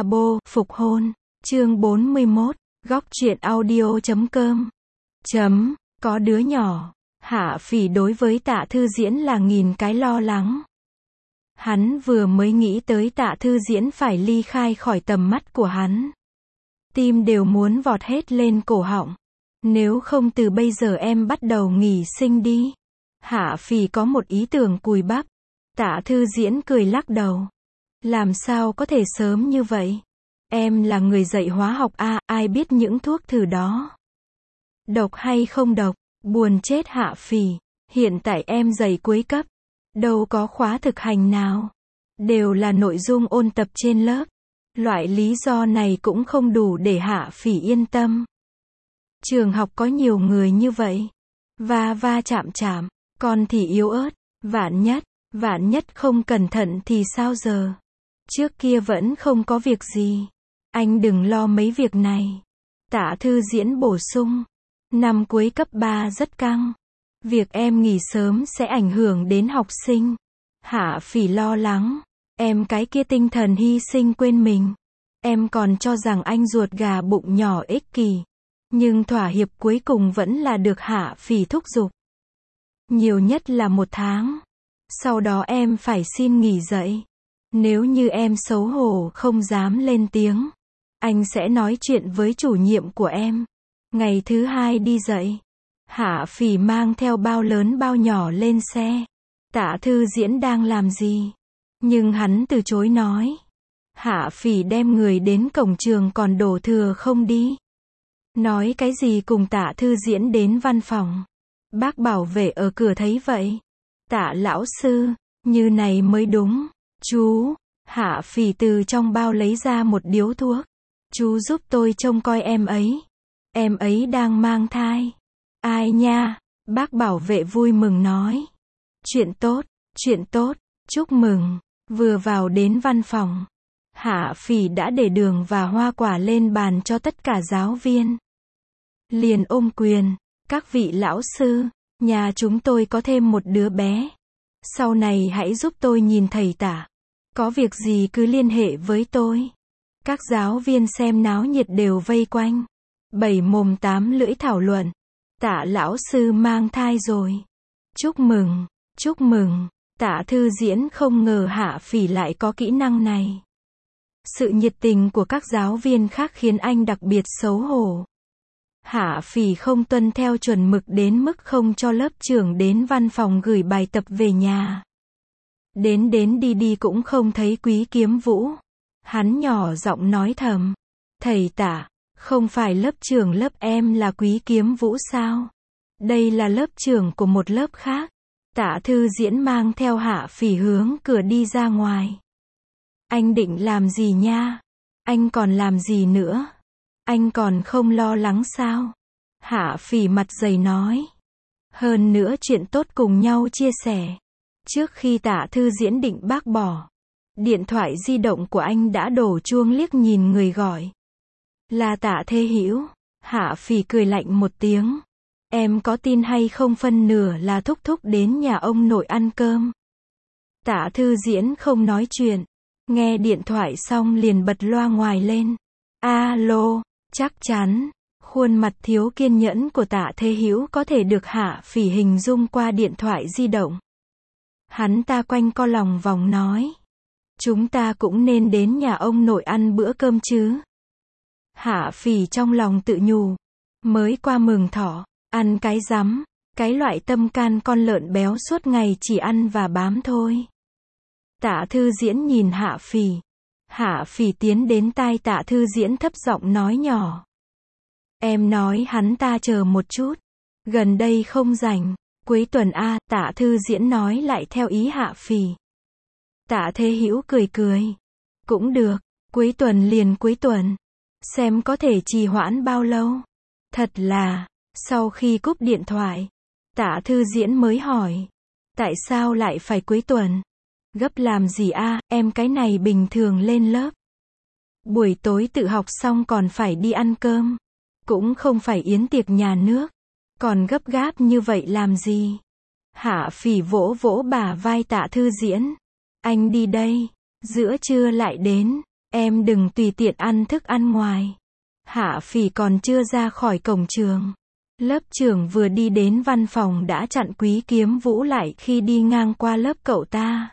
Labo, phục hôn. Chương 41, góc truyện audio.com. Có đứa nhỏ. Hạ Phỉ đối với Tạ Thư Diễn là nghìn cái lo lắng. Hắn vừa mới nghĩ tới Tạ Thư Diễn phải ly khai khỏi tầm mắt của hắn. Tim đều muốn vọt hết lên cổ họng. Nếu không từ bây giờ em bắt đầu nghỉ sinh đi. Hạ Phỉ có một ý tưởng cùi bắp. Tạ Thư Diễn cười lắc đầu. Làm sao có thể sớm như vậy? Em là người dạy hóa học à, ai biết những thuốc thử đó. Độc hay không độc, buồn chết Hạ Phỉ. Hiện tại em dạy cuối cấp. Đâu có khóa thực hành nào. Đều là nội dung ôn tập trên lớp. Loại lý do này cũng không đủ để Hạ Phỉ yên tâm. Trường học có nhiều người như vậy. Va chạm, con thì yếu ớt. Vạn nhất không cẩn thận thì sao giờ? Trước kia vẫn không có việc gì. Anh đừng lo mấy việc này. Tạ Thư Diễn bổ sung. Năm cuối cấp 3 rất căng. Việc em nghỉ sớm sẽ ảnh hưởng đến học sinh. Hạ Phỉ lo lắng. Em cái kia tinh thần hy sinh quên mình. Em còn cho rằng anh ruột gà bụng nhỏ ích kỷ. Nhưng thỏa hiệp cuối cùng vẫn là được Hạ Phỉ thúc giục. Nhiều nhất là 1 tháng. Sau đó em phải xin nghỉ dạy. Nếu như em xấu hổ không dám lên tiếng, anh sẽ nói chuyện với chủ nhiệm của em. Ngày thứ 2 đi dạy. Hạ Phỉ mang theo bao lớn bao nhỏ lên xe. Tạ Thư Diễn đang làm gì? Nhưng hắn từ chối nói. Hạ Phỉ đem người đến cổng trường còn đổ thừa không đi. Nói cái gì cùng Tạ Thư Diễn đến văn phòng. Bác bảo vệ ở cửa thấy vậy. Tạ lão sư, như này mới đúng. Chú, Hạ Phỉ từ trong bao lấy ra một điếu thuốc. Chú giúp tôi trông coi em ấy. Em ấy đang mang thai. Ai nha? Bác bảo vệ vui mừng nói. Chuyện tốt, chúc mừng. Vừa vào đến văn phòng, Hạ Phỉ đã để đường và hoa quả lên bàn cho tất cả giáo viên. Liền ôm quyền. Các vị lão sư, nhà chúng tôi có thêm một đứa bé. Sau này hãy giúp tôi nhìn thầy Tạ. Có việc gì cứ liên hệ với tôi. Các giáo viên xem náo nhiệt đều vây quanh. 7 mồm 8 lưỡi thảo luận. Tạ lão sư mang thai rồi. Chúc mừng. Tạ Thư Diễn không ngờ Hạ Phỉ lại có kỹ năng này. Sự nhiệt tình của các giáo viên khác khiến anh đặc biệt xấu hổ. Hạ Phỉ không tuân theo chuẩn mực đến mức không cho lớp trưởng đến văn phòng gửi bài tập về nhà. Đến đi cũng không thấy Quý Kiếm Vũ. Hắn nhỏ giọng nói thầm. Thầy Tạ, không phải lớp trưởng lớp em là Quý Kiếm Vũ sao? Đây là lớp trưởng của một lớp khác. Tạ Thư Diễn mang theo Hạ Phỉ hướng cửa đi ra ngoài. Anh định làm gì nha? Anh còn làm gì nữa? Anh còn không lo lắng sao? Hạ Phỉ mặt dày nói. Hơn nữa chuyện tốt cùng nhau chia sẻ. Trước khi Tạ Thư Diễn định bác bỏ, điện thoại di động của anh đã đổ chuông liếc nhìn người gọi. Là Tạ Thế Hữu. Hạ Phỉ cười lạnh một tiếng. Em có tin hay không phân nửa là thúc thúc đến nhà ông nội ăn cơm. Tạ Thư Diễn không nói chuyện. Nghe điện thoại xong liền bật loa ngoài lên. Alo, chắc chắn. Khuôn mặt thiếu kiên nhẫn của Tạ Thế Hữu có thể được Hạ Phỉ hình dung qua điện thoại di động. Hắn ta quanh co lòng vòng nói. Chúng ta cũng nên đến nhà ông nội ăn bữa cơm chứ. Hạ Phỉ trong lòng tự nhủ. Mới qua mừng thọ, ăn cái rắm, cái loại tâm can con lợn béo suốt ngày chỉ ăn và bám thôi. Tạ Thư Diễn nhìn Hạ Phỉ. Hạ Phỉ tiến đến tai Tạ Thư Diễn thấp giọng nói nhỏ. Em nói hắn ta chờ một chút. Gần đây không rảnh. Cuối tuần a, Tạ Thư Diễn nói lại theo ý Hạ Phỉ. Tạ Thế Hữu cười. Cũng được, cuối tuần liền cuối tuần. Xem có thể trì hoãn bao lâu. Thật là, sau khi cúp điện thoại, Tạ Thư Diễn mới hỏi. Tại sao lại phải cuối tuần? Gấp làm gì a, em cái này bình thường lên lớp. Buổi tối tự học xong còn phải đi ăn cơm. Cũng không phải yến tiệc nhà nước. Còn gấp gáp như vậy làm gì? Hạ Phỉ vỗ vỗ bả vai Tạ Thư Diễn. Anh đi đây, giữa trưa lại đến. Em đừng tùy tiện ăn thức ăn ngoài. Hạ Phỉ còn chưa ra khỏi cổng trường. Lớp trưởng vừa đi đến văn phòng đã chặn Quý Kiếm Vũ lại khi đi ngang qua lớp cậu ta.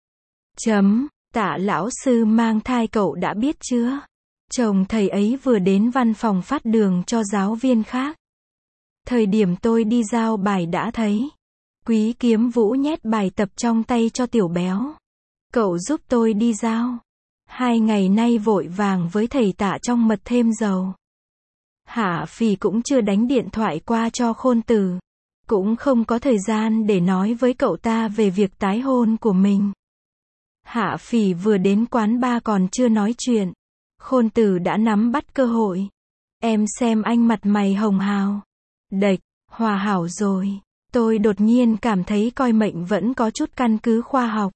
Tạ lão sư mang thai cậu đã biết chưa? Chồng thầy ấy vừa đến văn phòng phát đường cho giáo viên khác. Thời điểm tôi đi giao bài đã thấy. Quý Kiếm Vũ nhét bài tập trong tay cho Tiểu Béo. Cậu giúp tôi đi giao. 2 ngày nay vội vàng với thầy Tạ trong mật thêm dầu. Hạ Phỉ cũng chưa đánh điện thoại qua cho Khôn Tử. Cũng không có thời gian để nói với cậu ta về việc tái hôn của mình. Hạ Phỉ vừa đến quán bar còn chưa nói chuyện. Khôn Tử đã nắm bắt cơ hội. Em xem anh mặt mày hồng hào. Đệch, hòa hảo rồi. Tôi đột nhiên cảm thấy coi mệnh vẫn có chút căn cứ khoa học.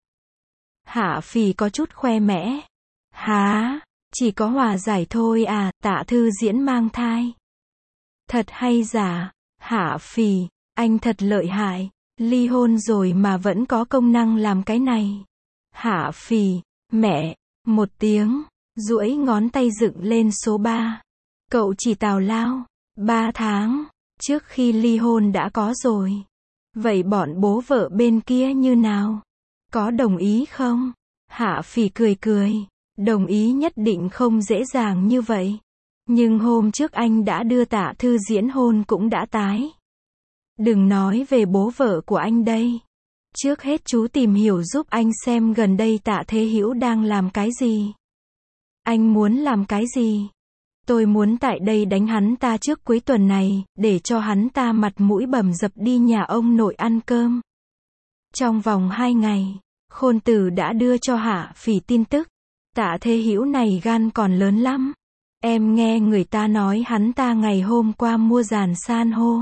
Hạ Phỉ có chút khoe mẽ. Hả? Chỉ có hòa giải thôi à, Tạ Thư Diễn mang thai. Thật hay giả? Hạ Phỉ, anh thật lợi hại. Ly hôn rồi mà vẫn có công năng làm cái này. Hạ Phỉ, mẹ, một tiếng, duỗi ngón tay dựng lên số 3. Cậu chỉ tào lao. 3 tháng, trước khi ly hôn đã có rồi. Vậy bọn bố vợ bên kia như nào? Có đồng ý không? Hạ Phỉ cười cười. Đồng ý nhất định không dễ dàng như vậy. Nhưng hôm trước anh đã đưa Tạ Thư Diễn hôn cũng đã tái. Đừng nói về bố vợ của anh đây. Trước hết chú tìm hiểu giúp anh xem gần đây Tạ Thế Hữu đang làm cái gì. Anh muốn làm cái gì? Tôi muốn tại đây đánh hắn ta trước cuối tuần này, để cho hắn ta mặt mũi bầm dập đi nhà ông nội ăn cơm. Trong vòng 2 ngày, Khôn Tử đã đưa cho Hạ Phỉ tin tức. Tạ Thế Hữu này gan còn lớn lắm. Em nghe người ta nói hắn ta ngày hôm qua mua dàn san hô.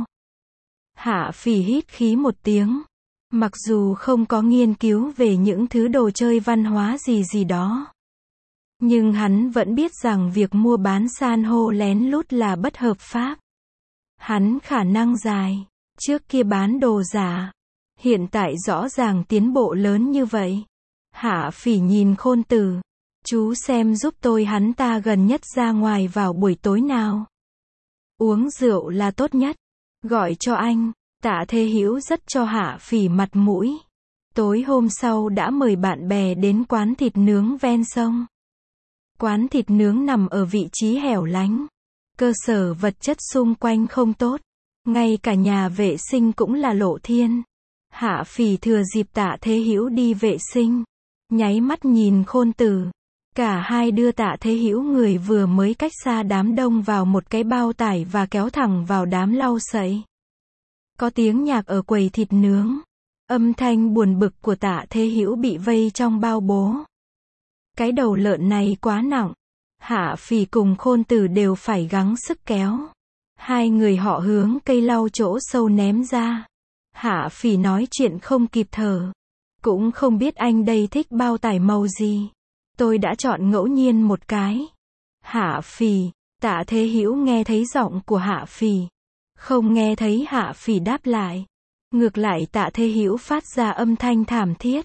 Hạ Phỉ hít khí một tiếng. Mặc dù không có nghiên cứu về những thứ đồ chơi văn hóa gì đó. Nhưng hắn vẫn biết rằng việc mua bán san hô lén lút là bất hợp pháp. Hắn khả năng dài. Trước kia bán đồ giả. Hiện tại rõ ràng tiến bộ lớn như vậy. Hạ Phỉ nhìn Khôn Tử. Chú xem giúp tôi hắn ta gần nhất ra ngoài vào buổi tối nào. Uống rượu là tốt nhất. Gọi cho anh. Tạ Thế Hữu rất cho Hạ Phỉ mặt mũi. Tối hôm sau đã mời bạn bè đến quán thịt nướng ven sông. Quán thịt nướng nằm ở vị trí hẻo lánh. Cơ sở vật chất xung quanh không tốt. Ngay cả nhà vệ sinh cũng là lộ thiên. Hạ Phỉ thừa dịp Tạ Thế Hữu đi vệ sinh. Nháy mắt nhìn Khôn Tử. Cả hai đưa Tạ Thế Hữu người vừa mới cách xa đám đông vào một cái bao tải và kéo thẳng vào đám lau sậy. Có tiếng nhạc ở quầy thịt nướng. Âm thanh buồn bực của Tạ Thế Hữu bị vây trong bao bố. Cái đầu lợn này quá nặng. Hạ Phỉ cùng Khôn Tử đều phải gắng sức kéo. Hai người họ hướng cây lau chỗ sâu ném ra. Hạ Phỉ nói chuyện không kịp thở. Cũng không biết anh đây thích bao tải màu gì. Tôi đã chọn ngẫu nhiên một cái. Hạ Phỉ. Tạ Thế Hữu nghe thấy giọng của Hạ Phỉ. Không nghe thấy Hạ Phỉ đáp lại. Ngược lại Tạ Thế Hữu phát ra âm thanh thảm thiết.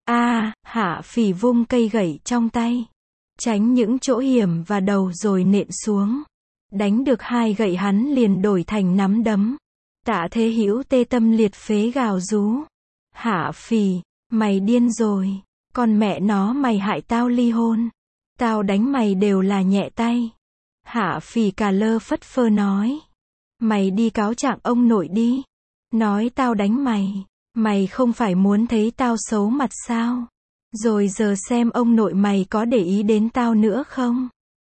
Hạ Phỉ vung cây gậy trong tay. Tránh những chỗ hiểm và đầu rồi nện xuống. Đánh được 2 gậy hắn liền đổi thành nắm đấm. Tạ Thế Hữu tê tâm liệt phế gào rú. Hạ Phỉ, mày điên rồi. Con mẹ nó mày hại tao ly hôn. Tao đánh mày đều là nhẹ tay. Hạ Phỉ cà lơ phất phơ nói. Mày đi cáo trạng ông nội đi. Nói tao đánh mày. Mày không phải muốn thấy tao xấu mặt sao? Rồi giờ xem ông nội mày có để ý đến tao nữa không?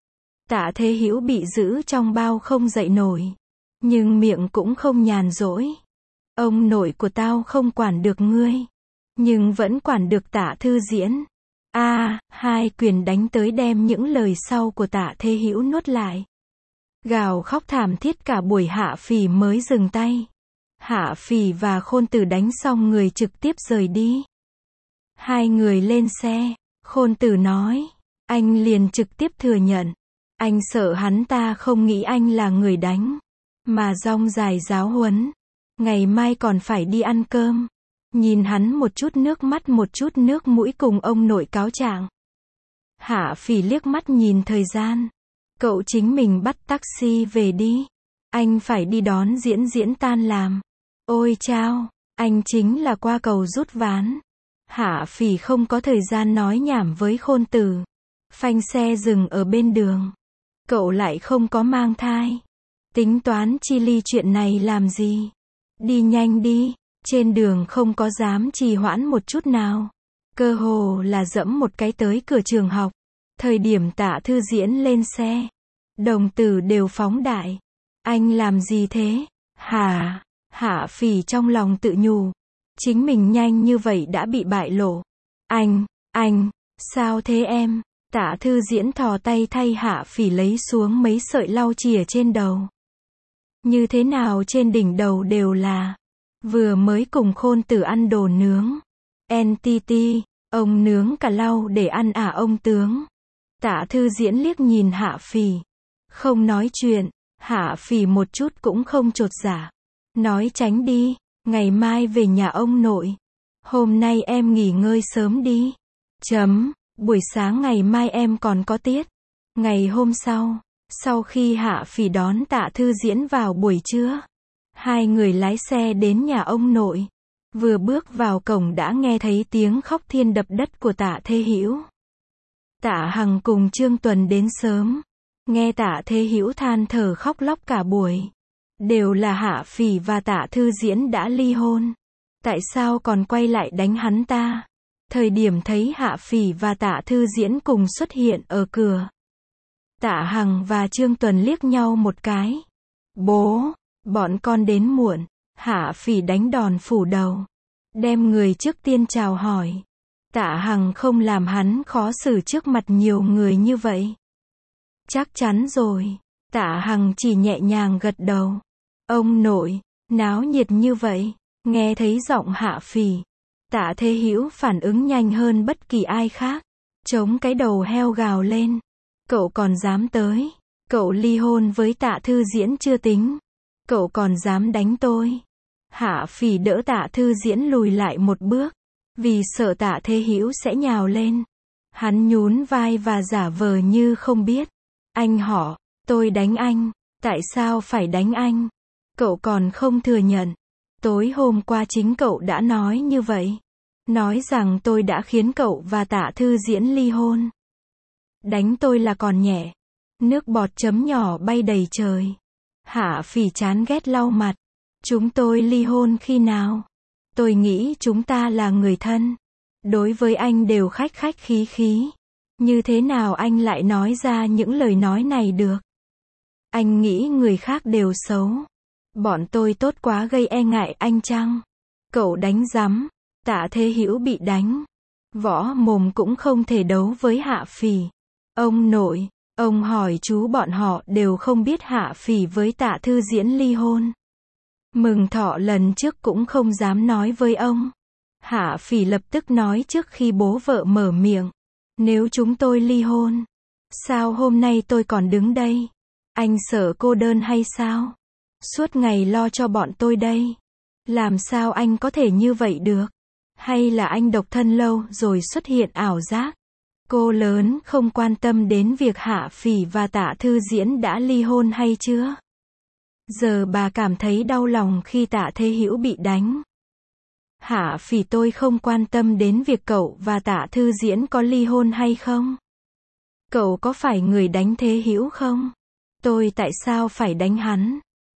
Tạ Thế Hữu bị giữ trong bao không dậy nổi. Nhưng miệng cũng không nhàn rỗi. Ông nội của tao không quản được ngươi. Nhưng vẫn quản được Tạ Thư Diễn. Hai quyền đánh tới đem những lời sau của Tạ Thế Hữu nuốt lại. Gào khóc thảm thiết cả buổi Hạ Phỉ mới dừng tay. Hạ Phỉ và Khôn Tử đánh xong người trực tiếp rời đi. Hai người lên xe. Khôn Tử nói. Anh liền trực tiếp thừa nhận. Anh sợ hắn ta không nghĩ anh là người đánh. Mà rong dài giáo huấn. Ngày mai còn phải đi ăn cơm. Nhìn hắn một chút nước mắt một chút nước mũi cùng ông nội cáo trạng. Hạ Phỉ liếc mắt nhìn thời gian. Cậu chính mình bắt taxi về đi. Anh phải đi đón Diễn Diễn tan làm. Ôi chao, anh chính là qua cầu rút ván. Hạ Phỉ không có thời gian nói nhảm với Khôn Tử. Phanh xe dừng ở bên đường. Cậu lại không có mang thai. Tính toán chi ly chuyện này làm gì? Đi nhanh đi. Trên đường không có dám trì hoãn một chút nào. Cơ hồ là dẫm một cái tới cửa trường học. Thời điểm Tạ Thư Diễn lên xe, đồng tử đều phóng đại. Anh làm gì thế? Hả? Hạ Phỉ trong lòng tự nhủ. Chính mình nhanh như vậy đã bị bại lộ. Anh, sao thế em? Tạ Thư Diễn thò tay thay Hạ Phỉ lấy xuống mấy sợi lau chìa trên đầu. Như thế nào trên đỉnh đầu đều là. Vừa mới cùng Khôn Tử ăn đồ nướng. NTT, ông nướng cả lau để ăn à ông tướng? Tạ Thư Diễn liếc nhìn Hạ Phỉ. Không nói chuyện. Hạ Phỉ một chút cũng không chột dạ. Nói tránh đi. Ngày mai về nhà ông nội. Hôm nay em nghỉ ngơi sớm đi. Buổi sáng ngày mai em còn có tiết. Ngày hôm sau khi Hạ Phỉ đón Tạ Thư Diễn vào buổi trưa, hai người lái xe đến nhà ông nội. Vừa bước vào cổng đã nghe thấy tiếng khóc thiên đập đất của Tạ Thế Hữu. Tạ Hằng cùng Trương Tuần đến sớm. Nghe Tạ Thế Hữu than thở khóc lóc cả buổi. Đều là Hạ Phỉ và Tạ Thư Diễn đã ly hôn. Tại sao còn quay lại đánh hắn ta? Thời điểm thấy Hạ Phỉ và Tạ Thư Diễn cùng xuất hiện ở cửa. Tạ Hằng và Trương Tuần liếc nhau một cái. Bố, bọn con đến muộn. Hạ Phỉ đánh đòn phủ đầu. Đem người trước tiên chào hỏi. Tạ Hằng không làm hắn khó xử trước mặt nhiều người như vậy. Chắc chắn rồi. Tạ Hằng chỉ nhẹ nhàng gật đầu. Ông nội, náo nhiệt như vậy. Nghe thấy giọng Hạ Phỉ. Tạ Thế Hữu phản ứng nhanh hơn bất kỳ ai khác. Chống cái đầu heo gào lên. Cậu còn dám tới. Cậu ly hôn với Tạ Thư Diễn chưa tính. Cậu còn dám đánh tôi. Hạ Phỉ đỡ Tạ Thư Diễn lùi lại một bước. Vì sợ Tạ Thế Hữu sẽ nhào lên. Hắn nhún vai và giả vờ như không biết. Anh họ, tôi đánh anh. Tại sao phải đánh anh? Cậu còn không thừa nhận. Tối hôm qua chính cậu đã nói như vậy. Nói rằng tôi đã khiến cậu và Tạ Thư Diễn ly hôn. Đánh tôi là còn nhẹ. Nước bọt chấm nhỏ bay đầy trời. Hạ Phỉ chán ghét lau mặt. Chúng tôi ly hôn khi nào? Tôi nghĩ chúng ta là người thân. Đối với anh đều khách khách khí khí. Như thế nào anh lại nói ra những lời nói này được? Anh nghĩ người khác đều xấu. Bọn tôi tốt quá gây e ngại anh chăng? Cậu đánh rắm. Tạ Thế Hữu bị đánh. Võ mồm cũng không thể đấu với Hạ Phỉ. Ông nội, ông hỏi chú bọn họ đều không biết Hạ Phỉ với Tạ Thư Diễn ly hôn. Mừng Thọ lần trước cũng không dám nói với ông. Hạ Phỉ lập tức nói trước khi bố vợ mở miệng. Nếu chúng tôi ly hôn, sao hôm nay tôi còn đứng đây? Anh sợ cô đơn hay sao? Suốt ngày lo cho bọn tôi đây. Làm sao anh có thể như vậy được? Hay là anh độc thân lâu rồi xuất hiện ảo giác? Cô lớn không quan tâm đến việc Hạ Phỉ và Tạ Thư Diễn đã ly hôn hay chưa? Giờ bà cảm thấy đau lòng khi Tạ Thế Hữu bị đánh. Hạ Phỉ, tôi không quan tâm đến việc cậu và Tạ Thư Diễn có ly hôn hay không. Cậu có phải người đánh Thế Hữu không? Tôi tại sao phải đánh hắn?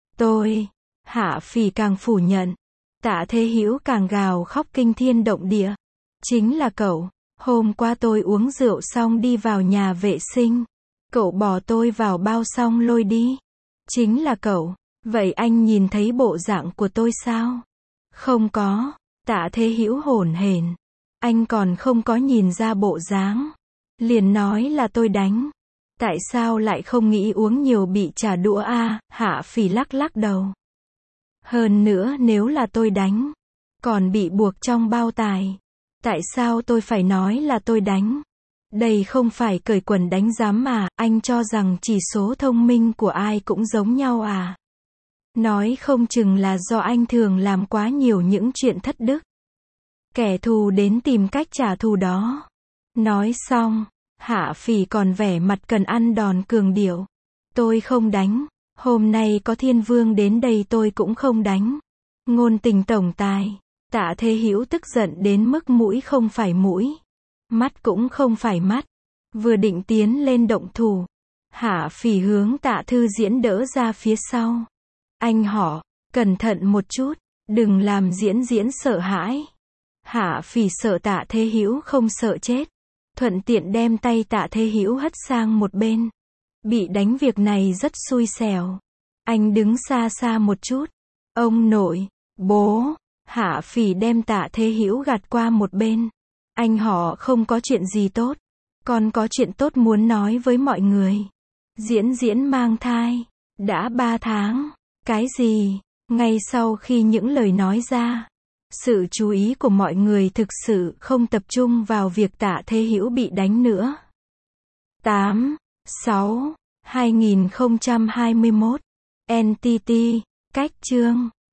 Hạ Phỉ càng phủ nhận. Tạ Thế Hữu càng gào khóc kinh thiên động địa. Chính là cậu. Hôm qua tôi uống rượu xong đi vào nhà vệ sinh. Cậu bỏ tôi vào bao xong lôi đi. Chính là cậu. Vậy anh nhìn thấy bộ dạng của tôi sao? Không có. Tạ Thế Hữu hổn hển. Anh còn không có nhìn ra bộ dáng. Liền nói là tôi đánh. Tại sao lại không nghĩ uống nhiều bị trả đũa à? Hạ Phỉ lắc lắc đầu. Hơn nữa nếu là tôi đánh, còn bị buộc trong bao tải. Tại sao tôi phải nói là tôi đánh? Đây không phải cởi quần đánh giám mà, anh cho rằng chỉ số thông minh của ai cũng giống nhau à? Nói không chừng là do anh thường làm quá nhiều những chuyện thất đức. Kẻ thù đến tìm cách trả thù đó. Nói xong, Hạ Phỉ còn vẻ mặt cần ăn đòn cường điệu. Tôi không đánh. Hôm nay có Thiên Vương đến đây tôi cũng không đánh. Ngôn tình tổng tài. Tạ Thế Hữu tức giận đến mức mũi không phải mũi. Mắt cũng không phải mắt. Vừa định tiến lên động thủ. Hạ Phỉ hướng Tạ Thư Diễn đỡ ra phía sau. Anh họ, cẩn thận một chút. Đừng làm Diễn sợ hãi. Hạ Phỉ sợ Tạ Thế Hữu không sợ chết. Thuận tiện đem tay Tạ Thế Hữu hất sang một bên. Bị đánh việc này rất xui xẻo. Anh đứng xa xa một chút. Ông nội, bố. Hạ Phỉ đem Tạ Thế Hữu gạt qua một bên. Anh họ không có chuyện gì tốt. Con có chuyện tốt muốn nói với mọi người. Diễn mang thai. Đã 3 tháng. Cái gì? Ngay sau khi những lời nói ra, sự chú ý của mọi người thực sự không tập trung vào việc Tạ Thế Hữu bị đánh nữa. 8/6/2021 NTT, cách chương